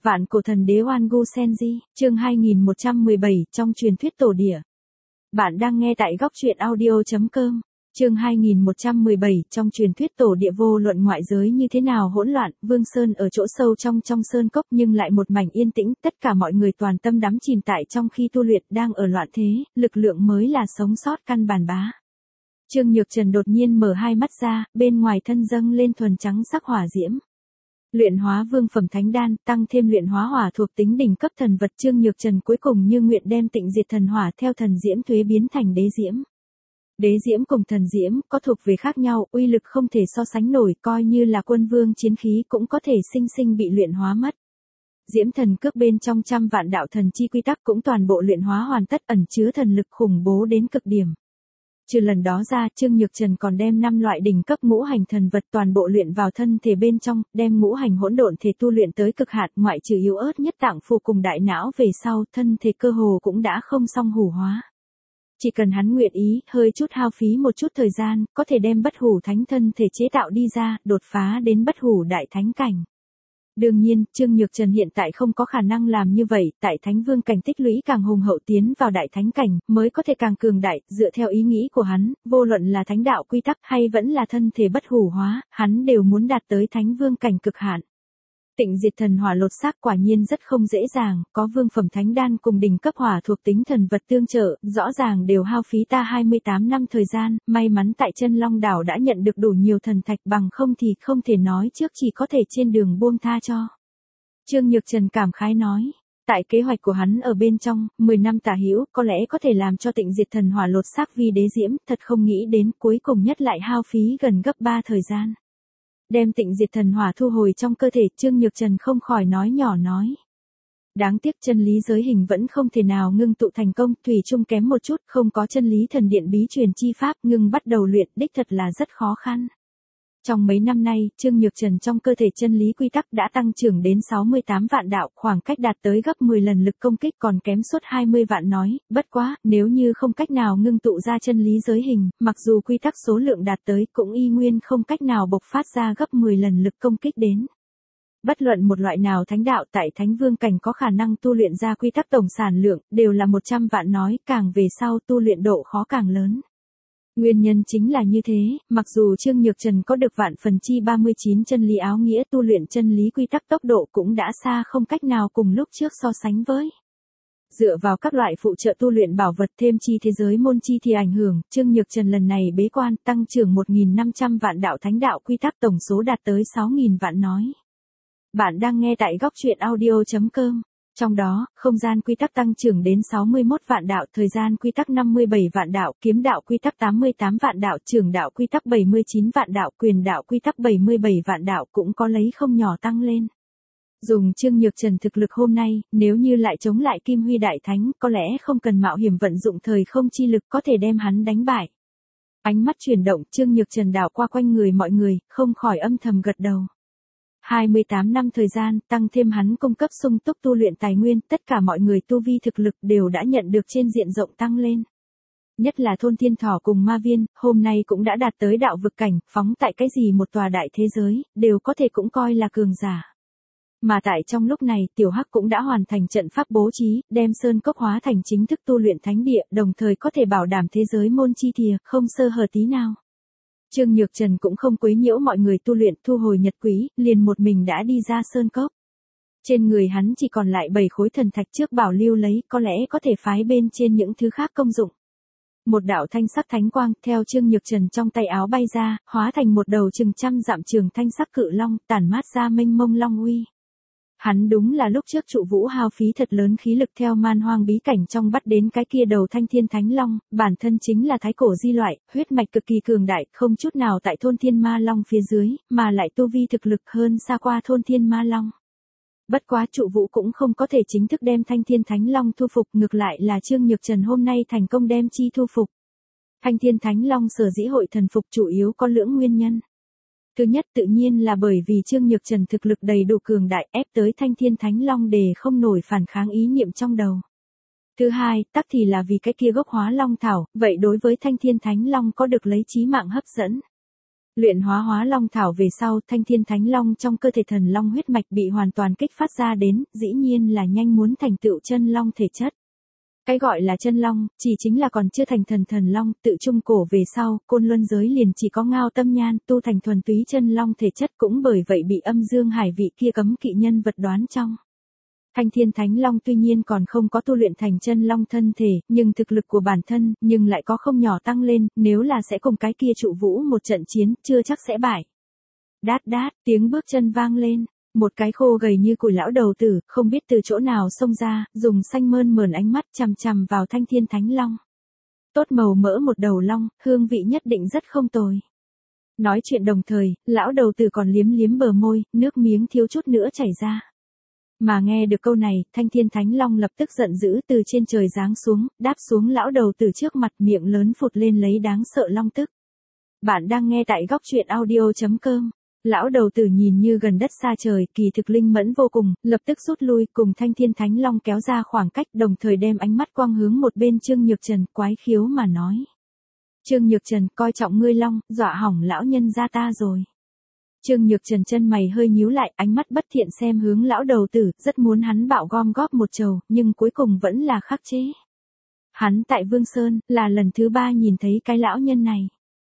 Vạn cổ thần đế Oan Gu Senji, chương 2117, trong truyền thuyết tổ địa. Bạn đang nghe tại góc truyện audio.com. Chương 2117, trong truyền thuyết tổ địa. Vô luận ngoại giới như thế nào hỗn loạn, Vương Sơn ở chỗ sâu trong sơn cốc nhưng lại một mảnh yên tĩnh, tất cả mọi người toàn tâm đắm chìm tại trong khi tu luyện. Đang ở loạn thế, lực lượng mới là sống sót căn bản bá. Trương Nhược Trần đột nhiên mở hai mắt ra, bên ngoài thân dâng lên thuần trắng sắc hỏa diễm. Luyện hóa vương phẩm thánh đan, tăng thêm luyện hóa hỏa thuộc tính đỉnh cấp thần vật. Trương Nhược Trần cuối cùng như nguyện đem tịnh diệt thần hỏa theo thần diễm thuế biến thành đế diễm. Đế diễm cùng thần diễm có thuộc về khác nhau, uy lực không thể so sánh nổi, coi như là quân vương chiến khí cũng có thể sinh sinh bị luyện hóa mất. Diễm thần cước bên trong trăm vạn đạo thần chi quy tắc cũng toàn bộ luyện hóa hoàn tất, ẩn chứa thần lực khủng bố đến cực điểm. Trừ lần đó ra, Trương Nhược Trần còn đem 5 loại đỉnh cấp ngũ hành thần vật toàn bộ luyện vào thân thể bên trong, đem ngũ hành hỗn độn thể tu luyện tới cực hạn, ngoại trừ yếu ớt nhất tạng phủ cùng đại não về sau, thân thể cơ hồ cũng đã không song hủ hóa. Chỉ cần hắn nguyện ý, hơi chút hao phí một chút thời gian, có thể đem bất hủ thánh thân thể chế tạo đi ra, đột phá đến bất hủ đại thánh cảnh. Đương nhiên, Trương Nhược Trần hiện tại không có khả năng làm như vậy, tại thánh vương cảnh tích lũy càng hùng hậu tiến vào đại thánh cảnh, mới có thể càng cường đại, dựa theo ý nghĩ của hắn, vô luận là thánh đạo quy tắc hay vẫn là thân thể bất hủ hóa, hắn đều muốn đạt tới thánh vương cảnh cực hạn. Tịnh diệt thần hỏa lột xác quả nhiên rất không dễ dàng, có vương phẩm thánh đan cùng đỉnh cấp hỏa thuộc tính thần vật tương trợ, rõ ràng đều hao phí ta 28 năm thời gian, may mắn tại Chân Long đảo đã nhận được đủ nhiều thần thạch, bằng không thì không thể nói trước, chỉ có thể trên đường buông tha cho. Trương Nhược Trần cảm khái nói, tại kế hoạch của hắn ở bên trong, 10 năm tả hữu, có lẽ có thể làm cho tịnh diệt thần hỏa lột xác vi đế diễm, thật không nghĩ đến cuối cùng nhất lại hao phí gần gấp 3 thời gian. Đem tịnh diệt thần hỏa thu hồi trong cơ thể, Trương Nhược Trần không khỏi nói nhỏ nói. Đáng tiếc chân lý giới hình vẫn không thể nào ngưng tụ thành công, thủy chung kém một chút, không có chân lý thần điện bí truyền chi pháp, ngưng bắt đầu luyện, đích thật là rất khó khăn. Trong mấy năm nay, Trương Nhược Trần trong cơ thể chân lý quy tắc đã tăng trưởng đến 68 vạn đạo, khoảng cách đạt tới gấp 10 lần lực công kích, còn kém suốt 20 vạn nói, bất quá, nếu như không cách nào ngưng tụ ra chân lý giới hình, mặc dù quy tắc số lượng đạt tới cũng y nguyên không cách nào bộc phát ra gấp 10 lần lực công kích đến. Bất luận một loại nào thánh đạo tại thánh vương cảnh có khả năng tu luyện ra quy tắc tổng sản lượng, đều là 100 vạn nói, càng về sau tu luyện độ khó càng lớn. Nguyên nhân chính là như thế, mặc dù Trương Nhược Trần có được vạn phần chi 39 chân lý áo nghĩa, tu luyện chân lý quy tắc tốc độ cũng đã xa không cách nào cùng lúc trước so sánh với. Dựa vào các loại phụ trợ tu luyện bảo vật thêm chi thế giới môn chi thì ảnh hưởng, Trương Nhược Trần lần này bế quan tăng trưởng 1.500 vạn đạo thánh đạo quy tắc, tổng số đạt tới 6.000 vạn nói. Bạn đang nghe tại góc truyện audio.com. Trong đó, không gian quy tắc tăng trưởng đến 61 vạn đạo, thời gian quy tắc 57 vạn đạo, kiếm đạo quy tắc 88 vạn đạo, trường đạo quy tắc 79 vạn đạo, quyền đạo quy tắc 77 vạn đạo cũng có lấy không nhỏ tăng lên. Dùng Trương Nhược Trần thực lực hôm nay, nếu như lại chống lại Kim Huy Đại Thánh, có lẽ không cần mạo hiểm vận dụng thời không chi lực có thể đem hắn đánh bại. Ánh mắt chuyển động, Trương Nhược Trần đảo qua quanh người mọi người, không khỏi âm thầm gật đầu. 28 năm thời gian, tăng thêm hắn cung cấp sung túc tu luyện tài nguyên, tất cả mọi người tu vi thực lực đều đã nhận được trên diện rộng tăng lên. Nhất là Thôn Thiên Thỏ cùng Ma Viên, hôm nay cũng đã đạt tới đạo vực cảnh, phóng tại cái gì một tòa đại thế giới, đều có thể cũng coi là cường giả. Mà tại trong lúc này, Tiểu Hắc cũng đã hoàn thành trận pháp bố trí, đem sơn cốc hóa thành chính thức tu luyện thánh địa, đồng thời có thể bảo đảm thế giới môn chi thìa, không sơ hở tí nào. Trương Nhược Trần cũng không quấy nhiễu mọi người tu luyện, thu hồi nhật quý, liền một mình đã đi ra sơn cốc. Trên người hắn chỉ còn lại 7 khối thần thạch trước bảo lưu lấy, có lẽ có thể phái bên trên những thứ khác công dụng. Một đạo thanh sắc thánh quang, theo Trương Nhược Trần trong tay áo bay ra, hóa thành một đầu chừng trăm dặm trường thanh sắc cự long, tản mát ra mênh mông long uy. Hắn đúng là lúc trước Trụ Vũ hao phí thật lớn khí lực theo man hoang bí cảnh trong bắt đến cái kia đầu thanh thiên thánh long, bản thân chính là thái cổ di loại, huyết mạch cực kỳ cường đại, không chút nào tại thôn thiên ma long phía dưới, mà lại tu vi thực lực hơn xa qua thôn thiên ma long. Bất quá Trụ Vũ cũng không có thể chính thức đem thanh thiên thánh long thu phục, ngược lại là Trương Nhược Trần hôm nay thành công đem chi thu phục. Thanh thiên thánh long sở dĩ hội thần phục chủ yếu có lưỡng nguyên nhân. Thứ nhất tự nhiên là bởi vì Trương Nhược Trần thực lực đầy đủ cường đại, ép tới thanh thiên thánh long để không nổi phản kháng ý niệm trong đầu. Thứ hai, tắc thì là vì cái kia gốc hóa long thảo, vậy đối với thanh thiên thánh long có được lấy chí mạng hấp dẫn. Luyện hóa hóa long thảo về sau, thanh thiên thánh long trong cơ thể thần long huyết mạch bị hoàn toàn kích phát ra đến, dĩ nhiên là nhanh muốn thành tựu chân long thể chất. Cái gọi là chân long, chỉ chính là còn chưa thành thần long, tự trung cổ về sau, côn luân giới liền chỉ có Ngao Tâm Nhan tu thành thuần túy chân long thể chất, cũng bởi vậy bị âm dương hải vị kia cấm kỵ nhân vật đoán trong. Thanh thiên thánh long tuy nhiên còn không có tu luyện thành chân long thân thể, nhưng thực lực của bản thân, nhưng lại có không nhỏ tăng lên, nếu là sẽ cùng cái kia trụ vũ một trận chiến, chưa chắc sẽ bại. Đát đát, tiếng bước chân vang lên. Một cái khô gầy như củi lão đầu tử, không biết từ chỗ nào xông ra, dùng xanh mơn mởn ánh mắt chằm chằm vào thanh thiên thánh long. Tốt màu mỡ một đầu long, hương vị nhất định rất không tồi. Nói chuyện đồng thời, lão đầu tử còn liếm liếm bờ môi, nước miếng thiếu chút nữa chảy ra. Mà nghe được câu này, thanh thiên thánh long lập tức giận dữ từ trên trời giáng xuống, đáp xuống lão đầu tử trước mặt, miệng lớn phụt lên lấy đáng sợ long tức. Bạn đang nghe tại góc truyện audio.com. Lão đầu tử nhìn như gần đất xa trời, kỳ thực linh mẫn vô cùng, lập tức rút lui, cùng thanh thiên thánh long kéo ra khoảng cách, đồng thời đem ánh mắt quang hướng một bên Trương Nhược Trần, quái khiếu mà nói. Trương Nhược Trần, coi trọng ngươi long, dọa hỏng lão nhân gia ta rồi. Trương Nhược Trần chân mày hơi nhíu lại, ánh mắt bất thiện xem hướng lão đầu tử, rất muốn hắn bạo gom góp một chầu, nhưng cuối cùng vẫn là khắc chế. Hắn tại Vương Sơn, là lần thứ 3 nhìn thấy cái lão nhân này.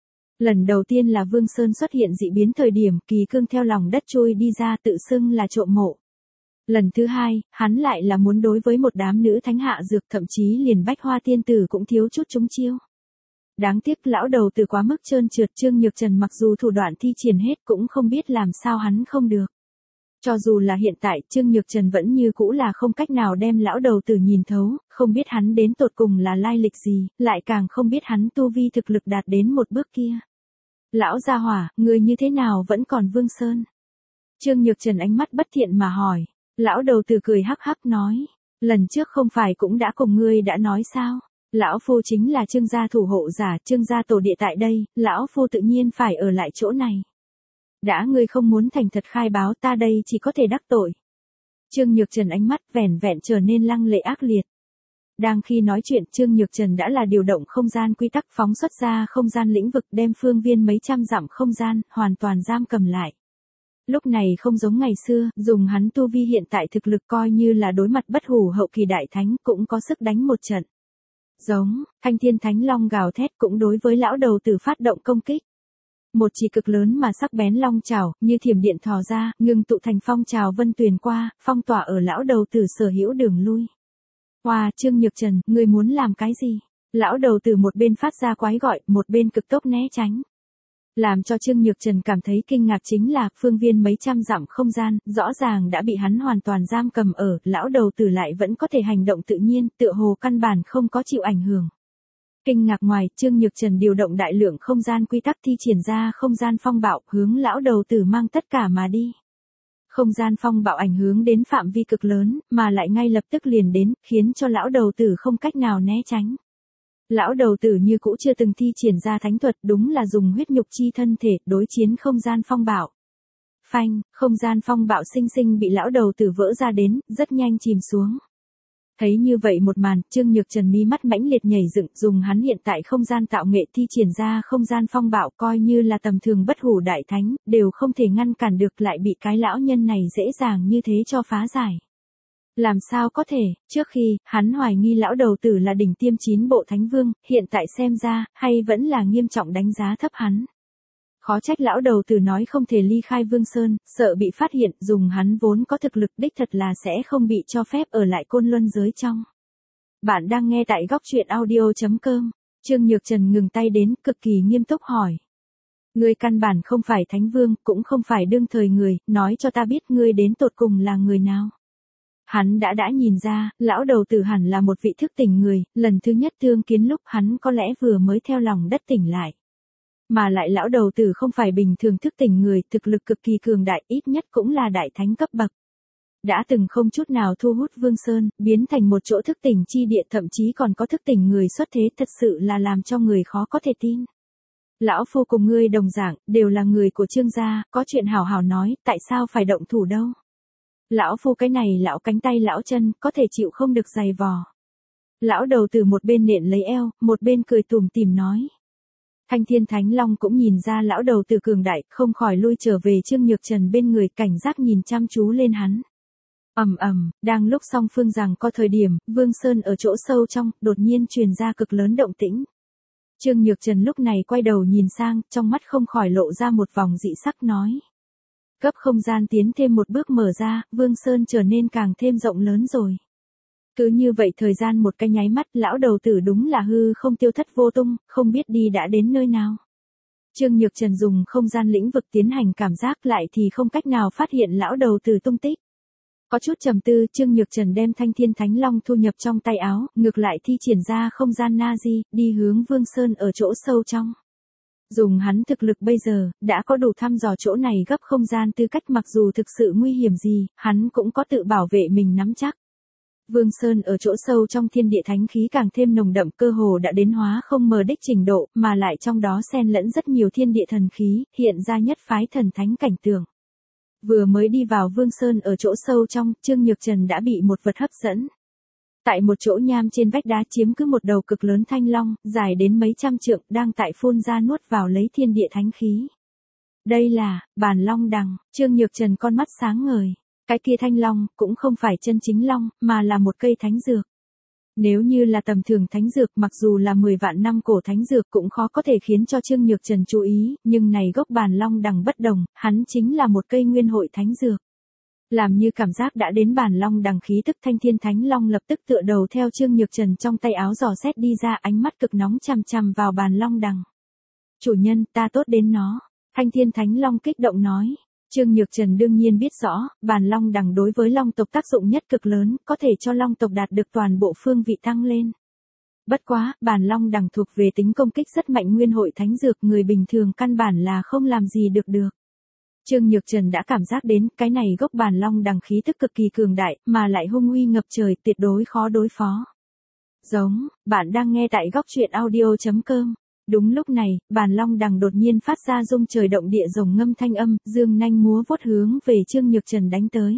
Lần đầu tiên là Vương Sơn xuất hiện dị biến thời điểm kỳ cương theo lòng đất trôi đi ra tự xưng là trộm mộ. Lần thứ 2, hắn lại là muốn đối với một đám nữ thánh hạ dược, thậm chí liền Bách Hoa tiên tử cũng thiếu chút trúng chiêu. Đáng tiếc lão đầu tử quá mức trơn trượt, Trương Nhược Trần mặc dù thủ đoạn thi triển hết cũng không biết làm sao hắn không được. Cho dù là hiện tại, Trương Nhược Trần vẫn như cũ là không cách nào đem lão đầu tử nhìn thấu, không biết hắn đến tột cùng là lai lịch gì, lại càng không biết hắn tu vi thực lực đạt đến một bước kia. Lão gia hỏa, người như thế nào vẫn còn Vương Sơn? Trương Nhược Trần ánh mắt bất thiện mà hỏi. Lão đầu tử cười hắc hắc nói. Lần trước không phải cũng đã cùng ngươi đã nói sao? Lão phu chính là Trương gia thủ hộ giả, Trương gia tổ địa tại đây, lão phu tự nhiên phải ở lại chỗ này. Đã ngươi không muốn thành thật khai báo, ta đây chỉ có thể đắc tội. Trương Nhược Trần ánh mắt vẻn vẹn trở nên lăng lệ ác liệt. Đang khi nói chuyện, Trương Nhược Trần đã là điều động không gian quy tắc phóng xuất ra không gian lĩnh vực, đem phương viên mấy trăm dặm không gian hoàn toàn giam cầm lại. Lúc này không giống ngày xưa, dùng hắn tu vi hiện tại thực lực coi như là đối mặt bất hủ hậu kỳ đại thánh cũng có sức đánh một trận. Giống, thanh thiên thánh long gào thét cũng đối với lão đầu tử phát động công kích. Một chỉ cực lớn mà sắc bén long chảo, như thiểm điện thò ra, ngưng tụ thành phong trào vân tuyền qua, phong tỏa ở lão đầu tử sở hữu đường lui. Hoa, Trương Nhược Trần, ngươi muốn làm cái gì? Lão đầu tử một bên phát ra quái gọi, một bên cực tốc né tránh. Làm cho Trương Nhược Trần cảm thấy kinh ngạc chính là, phương viên mấy trăm dặm không gian, rõ ràng đã bị hắn hoàn toàn giam cầm ở, lão đầu tử lại vẫn có thể hành động tự nhiên, tựa hồ căn bản không có chịu ảnh hưởng. Kinh ngạc ngoài, Trương Nhược Trần điều động đại lượng không gian quy tắc thi triển ra không gian phong bạo, hướng lão đầu tử mang tất cả mà đi. Không gian phong bạo ảnh hưởng đến phạm vi cực lớn, mà lại ngay lập tức liền đến, khiến cho lão đầu tử không cách nào né tránh. Lão đầu tử như cũ chưa từng thi triển ra thánh thuật, đúng là dùng huyết nhục chi thân thể, đối chiến không gian phong bạo. Phanh, không gian phong bạo sinh sinh bị lão đầu tử vỡ ra đến, rất nhanh chìm xuống. Thấy như vậy một màn, Trương Nhược Trần mi mắt mãnh liệt nhảy dựng, dùng hắn hiện tại không gian tạo nghệ thi triển ra không gian phong bạo, coi như là tầm thường bất hủ đại thánh, đều không thể ngăn cản được, lại bị cái lão nhân này dễ dàng như thế cho phá giải. Làm sao có thể, trước khi, hắn hoài nghi lão đầu tử là đỉnh tiêm 9 bộ thánh vương, hiện tại xem ra, hay vẫn là nghiêm trọng đánh giá thấp hắn. Khó trách lão đầu tử nói không thể ly khai Vương Sơn, sợ bị phát hiện, dùng hắn vốn có thực lực đích thật là sẽ không bị cho phép ở lại côn luân giới trong. Bạn đang nghe tại góc truyện audio.com. Trương Nhược Trần ngừng tay đến, cực kỳ nghiêm túc hỏi. Ngươi căn bản không phải thánh vương, cũng không phải đương thời người, nói cho ta biết ngươi đến tột cùng là người nào. Hắn đã nhìn ra, lão đầu tử hẳn là một vị thức tỉnh người, lần thứ nhất thương kiến lúc hắn có lẽ vừa mới theo lòng đất tỉnh lại. Mà lại lão đầu tử không phải bình thường thức tỉnh người, thực lực cực kỳ cường đại, ít nhất cũng là đại thánh cấp bậc. Đã từng không chút nào thu hút Vương Sơn, biến thành một chỗ thức tỉnh chi địa, thậm chí còn có thức tỉnh người xuất thế, thật sự là làm cho người khó có thể tin. Lão phu cùng ngươi đồng dạng, đều là người của Trương gia, có chuyện hảo hảo nói, tại sao phải động thủ đâu? Lão phu cái này lão cánh tay lão chân, có thể chịu không được giày vò. Lão đầu tử một bên nện lấy eo, một bên cười tủm tỉm nói. Thanh Thiên Thánh Long cũng nhìn ra lão đầu tử cường đại, không khỏi lui trở về Trương Nhược Trần bên người, cảnh giác nhìn chăm chú lên hắn. Đang lúc song phương rằng có thời điểm, Vương Sơn ở chỗ sâu trong, đột nhiên truyền ra cực lớn động tĩnh. Trương Nhược Trần lúc này quay đầu nhìn sang, trong mắt không khỏi lộ ra một vòng dị sắc nói. Cấp không gian tiến thêm một bước mở ra, Vương Sơn trở nên càng thêm rộng lớn rồi. Cứ như vậy thời gian một cái nháy mắt, lão đầu tử đúng là hư không tiêu thất vô tung, không biết đi đã đến nơi nào. Trương Nhược Trần dùng không gian lĩnh vực tiến hành cảm giác lại thì không cách nào phát hiện lão đầu tử tung tích. Có chút trầm tư, Trương Nhược Trần đem Thanh Thiên Thánh Long thu nhập trong tay áo, ngược lại thi triển ra không gian Nazi, đi hướng Vương Sơn ở chỗ sâu trong. Dùng hắn thực lực bây giờ, đã có đủ thăm dò chỗ này gấp không gian tư cách, mặc dù thực sự nguy hiểm gì, hắn cũng có tự bảo vệ mình nắm chắc. Vương Sơn ở chỗ sâu trong thiên địa thánh khí càng thêm nồng đậm, cơ hồ đã đến hóa không mờ đích trình độ, mà lại trong đó xen lẫn rất nhiều thiên địa thần khí, hiện ra nhất phái thần thánh cảnh tượng. Vừa mới đi vào Vương Sơn ở chỗ sâu trong, Trương Nhược Trần đã bị một vật hấp dẫn. Tại một chỗ nham trên vách đá chiếm cứ một đầu cực lớn thanh long, dài đến mấy trăm trượng, đang tại phun ra nuốt vào lấy thiên địa thánh khí. Đây là Bàn Long Đằng. Trương Nhược Trần con mắt sáng ngời. Cái kia thanh long, cũng không phải chân chính long, mà là một cây thánh dược. Nếu như là tầm thường thánh dược, mặc dù là 10 vạn năm cổ thánh dược cũng khó có thể khiến cho Trương Nhược Trần chú ý, nhưng này gốc Bàn Long Đằng bất đồng, hắn chính là một cây nguyên hội thánh dược. Làm như cảm giác đã đến Bàn Long Đằng khí tức, Thanh Thiên Thánh Long lập tức tựa đầu theo Trương Nhược Trần trong tay áo dò xét đi ra, ánh mắt cực nóng chằm chằm vào Bàn Long Đằng. Chủ nhân, ta tốt đến nó. Thanh Thiên Thánh Long kích động nói. Trương Nhược Trần đương nhiên biết rõ, Bàn Long Đằng đối với long tộc tác dụng nhất cực lớn, có thể cho long tộc đạt được toàn bộ phương vị tăng lên. Bất quá, Bàn Long Đằng thuộc về tính công kích rất mạnh nguyên hội thánh dược, người bình thường căn bản là không làm gì được. Trương Nhược Trần đã cảm giác đến, cái này gốc Bàn Long Đằng khí tức cực kỳ cường đại, mà lại hung uy ngập trời, tuyệt đối khó đối phó. Giống, bạn đang nghe tại góc truyện audio.com. Đúng lúc này, Bàn Long Đằng đột nhiên phát ra rung trời động địa rồng ngâm thanh âm, dương nanh múa vuốt hướng về Trương Nhược Trần đánh tới.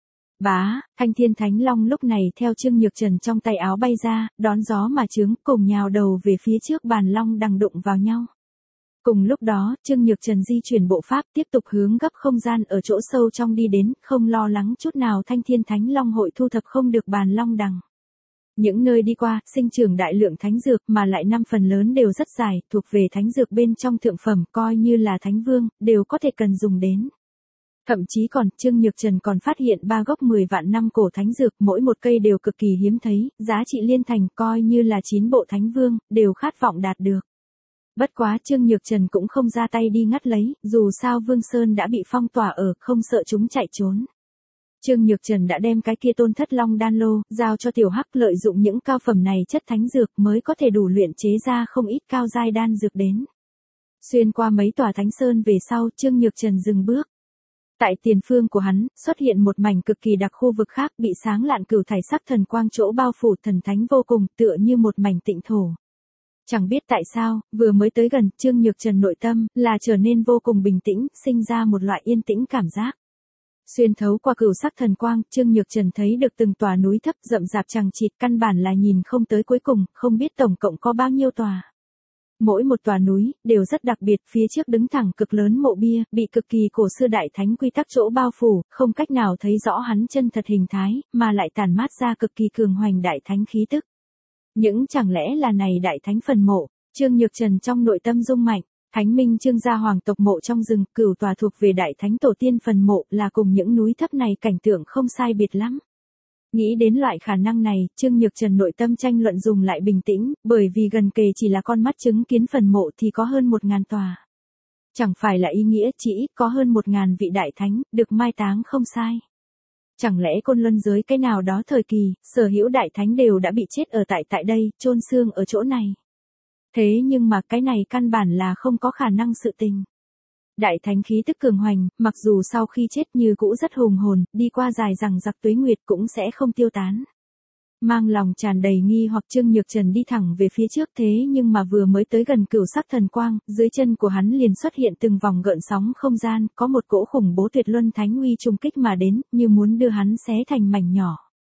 Bá, Thanh Thiên Thánh Long lúc này theo Trương Nhược Trần trong tay áo bay ra, đón gió mà trướng, cùng nhào đầu về phía trước Bàn Long Đằng đụng vào nhau. Cùng lúc đó, Trương Nhược Trần di chuyển bộ pháp tiếp tục hướng gấp không gian ở chỗ sâu trong đi đến, không lo lắng chút nào Thanh Thiên Thánh Long hội thu thập không được Bàn Long Đằng. Những nơi đi qua, sinh trưởng đại lượng thánh dược, mà lại 5 phần lớn đều rất dài, thuộc về thánh dược bên trong thượng phẩm, coi như là thánh vương, đều có thể cần dùng đến. Thậm chí còn, Trương Nhược Trần còn phát hiện 3 gốc 10 vạn năm cổ thánh dược, mỗi một cây đều cực kỳ hiếm thấy, giá trị liên thành, coi như là 9 bộ thánh vương, đều khát vọng đạt được. Bất quá Trương Nhược Trần cũng không ra tay đi ngắt lấy, dù sao Vương Sơn đã bị phong tỏa ở, không sợ chúng chạy trốn. Trương Nhược Trần đã đem cái kia tôn thất long đan lô, giao cho Tiểu Hắc, lợi dụng những cao phẩm này chất thánh dược mới có thể đủ luyện chế ra không ít cao giai đan dược đến. Xuyên qua mấy tòa thánh sơn về sau, Trương Nhược Trần dừng bước. Tại tiền phương của hắn, xuất hiện một mảnh cực kỳ đặc khu vực khác, bị sáng lạn cửu thải sắc thần quang chỗ bao phủ, thần thánh vô cùng, tựa như một mảnh tịnh thổ. Chẳng biết tại sao, vừa mới tới gần, Trương Nhược Trần nội tâm là trở nên vô cùng bình tĩnh, sinh ra một loại yên tĩnh cảm giác. Xuyên thấu qua cửu sắc thần quang, Trương Nhược Trần thấy được từng tòa núi thấp rậm rạp chằng chịt, căn bản là nhìn không tới cuối cùng, không biết tổng cộng có bao nhiêu tòa. Mỗi một tòa núi đều rất đặc biệt, phía trước đứng thẳng cực lớn mộ bia, bị cực kỳ cổ xưa đại thánh quy tắc chỗ bao phủ, không cách nào thấy rõ hắn chân thật hình thái, mà lại tản mát ra cực kỳ cường hoành đại thánh khí tức. Những chẳng lẽ là này đại thánh phần mộ? Trương Nhược Trần trong nội tâm rung mạnh. Thánh Minh Trương gia hoàng tộc mộ trong rừng, cửu tòa thuộc về đại thánh tổ tiên phần mộ, là cùng những núi thấp này cảnh tượng không sai biệt lắm. Nghĩ đến loại khả năng này, Trương Nhược Trần nội tâm tranh luận dùng lại bình tĩnh, bởi vì gần kề chỉ là con mắt chứng kiến phần mộ thì có hơn 1000 tòa. Chẳng phải là ý nghĩa, chỉ ít có hơn 1000 vị đại thánh, được mai táng không sai. Chẳng lẽ Côn Luân giới cái nào đó thời kỳ, sở hữu đại thánh đều đã bị chết ở tại đây, chôn xương ở chỗ này. Thế nhưng mà cái này căn bản là không có khả năng sự tình. Đại thánh khí tức cường hoành, mặc dù sau khi chết như cũ rất hùng hồn, đi qua dài rằng giặc tuế nguyệt cũng sẽ không tiêu tán. Mang lòng tràn đầy nghi hoặc Trương Nhược Trần đi thẳng về phía trước, thế nhưng mà vừa mới tới gần cửu sắc thần quang, dưới chân của hắn liền xuất hiện từng vòng gợn sóng không gian, có một cỗ khủng bố tuyệt luân thánh uy trùng kích mà đến, như muốn đưa hắn xé thành mảnh nhỏ.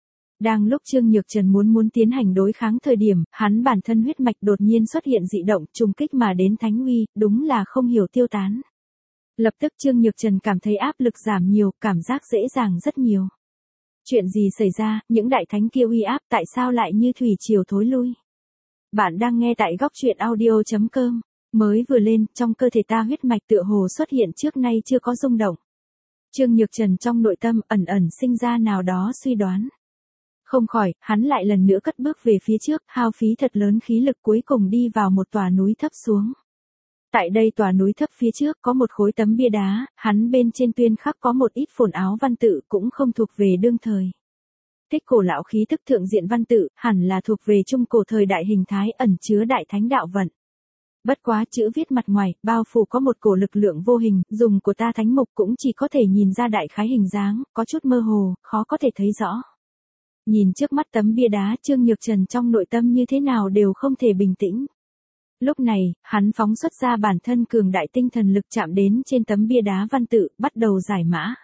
Đang lúc Trương Nhược Trần muốn tiến hành đối kháng thời điểm, hắn bản thân huyết mạch đột nhiên xuất hiện dị động, trùng kích mà đến thánh uy, đúng là không hiểu tiêu tán. Lập tức Trương Nhược Trần cảm thấy áp lực giảm nhiều, cảm giác dễ dàng rất nhiều. Chuyện gì xảy ra, những đại thánh kia uy áp tại sao lại như thủy triều thối lui? Bạn đang nghe tại góc truyện audio.com. Mới vừa lên, trong cơ thể ta huyết mạch tựa hồ xuất hiện trước nay chưa có rung động. Trương Nhược Trần trong nội tâm ẩn ẩn sinh ra nào đó suy đoán. Không khỏi, hắn lại lần nữa cất bước về phía trước, hao phí thật lớn khí lực cuối cùng đi vào một tòa núi thấp xuống. Tại đây tòa núi thấp phía trước có một khối tấm bia đá, hắn bên trên tuyên khắc có một ít phồn áo văn tự cũng không thuộc về đương thời. Tích cổ lão khí thức thượng diện văn tự, hẳn là thuộc về trung cổ thời đại hình thái ẩn chứa đại thánh đạo vận. Bất quá chữ viết mặt ngoài, bao phủ có một cổ lực lượng vô hình, dùng của ta thánh mục cũng chỉ có thể nhìn ra đại khái hình dáng, có chút mơ hồ, khó có thể thấy rõ. Nhìn trước mắt tấm bia đá, Trương Nhược Trần trong nội tâm như thế nào đều không thể bình tĩnh. Lúc này, hắn phóng xuất ra bản thân cường đại tinh thần lực chạm đến trên tấm bia đá văn tự, bắt đầu giải mã.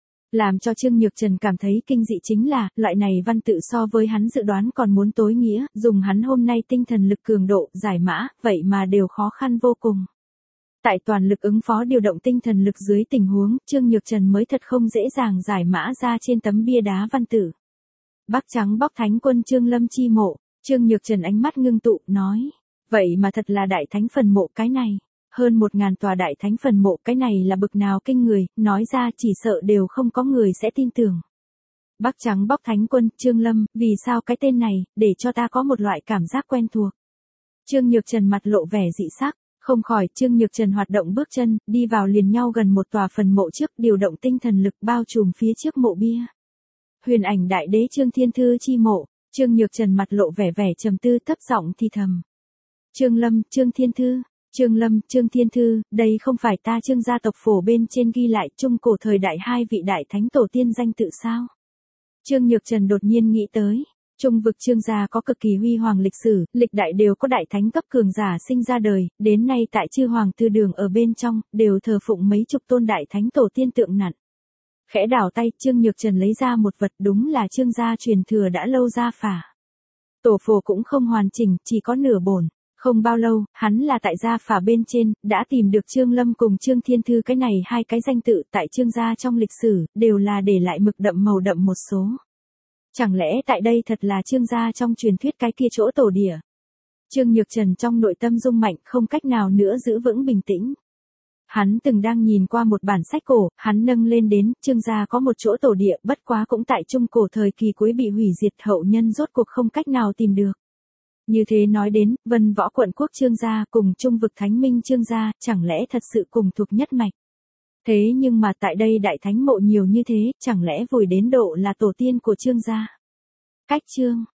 Làm cho Trương Nhược Trần cảm thấy kinh dị chính là, loại này văn tự so với hắn dự đoán còn muốn tối nghĩa, dùng hắn hôm nay tinh thần lực cường độ, giải mã, vậy mà đều khó khăn vô cùng. Tại toàn lực ứng phó điều động tinh thần lực dưới tình huống, Trương Nhược Trần mới thật không dễ dàng giải mã ra trên tấm bia đá văn tự. Bắc trắng bóc thánh quân Trương Lâm chi mộ, Trương Nhược Trần ánh mắt ngưng tụ, nói. Vậy mà thật là đại thánh phần mộ cái này. Hơn 1000 tòa đại thánh phần mộ cái này là bực nào kinh người, nói ra chỉ sợ đều không có người sẽ tin tưởng. Bắc trắng bóc thánh quân, Trương Lâm, vì sao cái tên này, để cho ta có một loại cảm giác quen thuộc. Trương Nhược Trần mặt lộ vẻ dị sắc, không khỏi Trương Nhược Trần hoạt động bước chân, đi vào liền nhau gần một tòa phần mộ trước, điều động tinh thần lực bao trùm phía trước mộ bia. Huyền ảnh đại đế Trương Thiên Thư chi mộ, Trương Nhược Trần mặt lộ vẻ trầm tư thấp giọng thì thầm. Trương Lâm, Trương Thiên Thư, Trương Lâm, Trương Thiên Thư, đây không phải ta Trương gia tộc phổ bên trên ghi lại trung cổ thời đại hai vị đại thánh tổ tiên danh tự sao? Trương Nhược Trần đột nhiên nghĩ tới, trung vực Trương gia có cực kỳ huy hoàng lịch sử, lịch đại đều có đại thánh cấp cường giả sinh ra đời, đến nay tại chư hoàng tư đường ở bên trong, đều thờ phụng mấy chục tôn đại thánh tổ tiên tượng nặn. Khẽ đảo tay, Trương Nhược Trần lấy ra một vật đúng là Trương gia truyền thừa đã lâu ra phả. Tổ phổ cũng không hoàn chỉnh, chỉ có nửa bổn. Không bao lâu, hắn là tại gia phả bên trên, đã tìm được Trương Lâm cùng Trương Thiên Thư cái này hai cái danh tự tại Trương gia trong lịch sử, đều là để lại mực đậm màu đậm một số. Chẳng lẽ tại đây thật là Trương gia trong truyền thuyết cái kia chỗ tổ địa? Trương Nhược Trần trong nội tâm rung mạnh, không cách nào nữa giữ vững bình tĩnh. Hắn từng đang nhìn qua một bản sách cổ, hắn nâng lên đến, Trương gia có một chỗ tổ địa, bất quá cũng tại trung cổ thời kỳ cuối bị hủy diệt, hậu nhân rốt cuộc không cách nào tìm được. Như thế nói đến, Vân Võ quận quốc Trương gia cùng trung vực Thánh Minh Trương gia, chẳng lẽ thật sự cùng thuộc nhất mạch. Thế nhưng mà tại đây đại thánh mộ nhiều như thế, chẳng lẽ vùi đến độ là tổ tiên của Trương gia. Cách Trương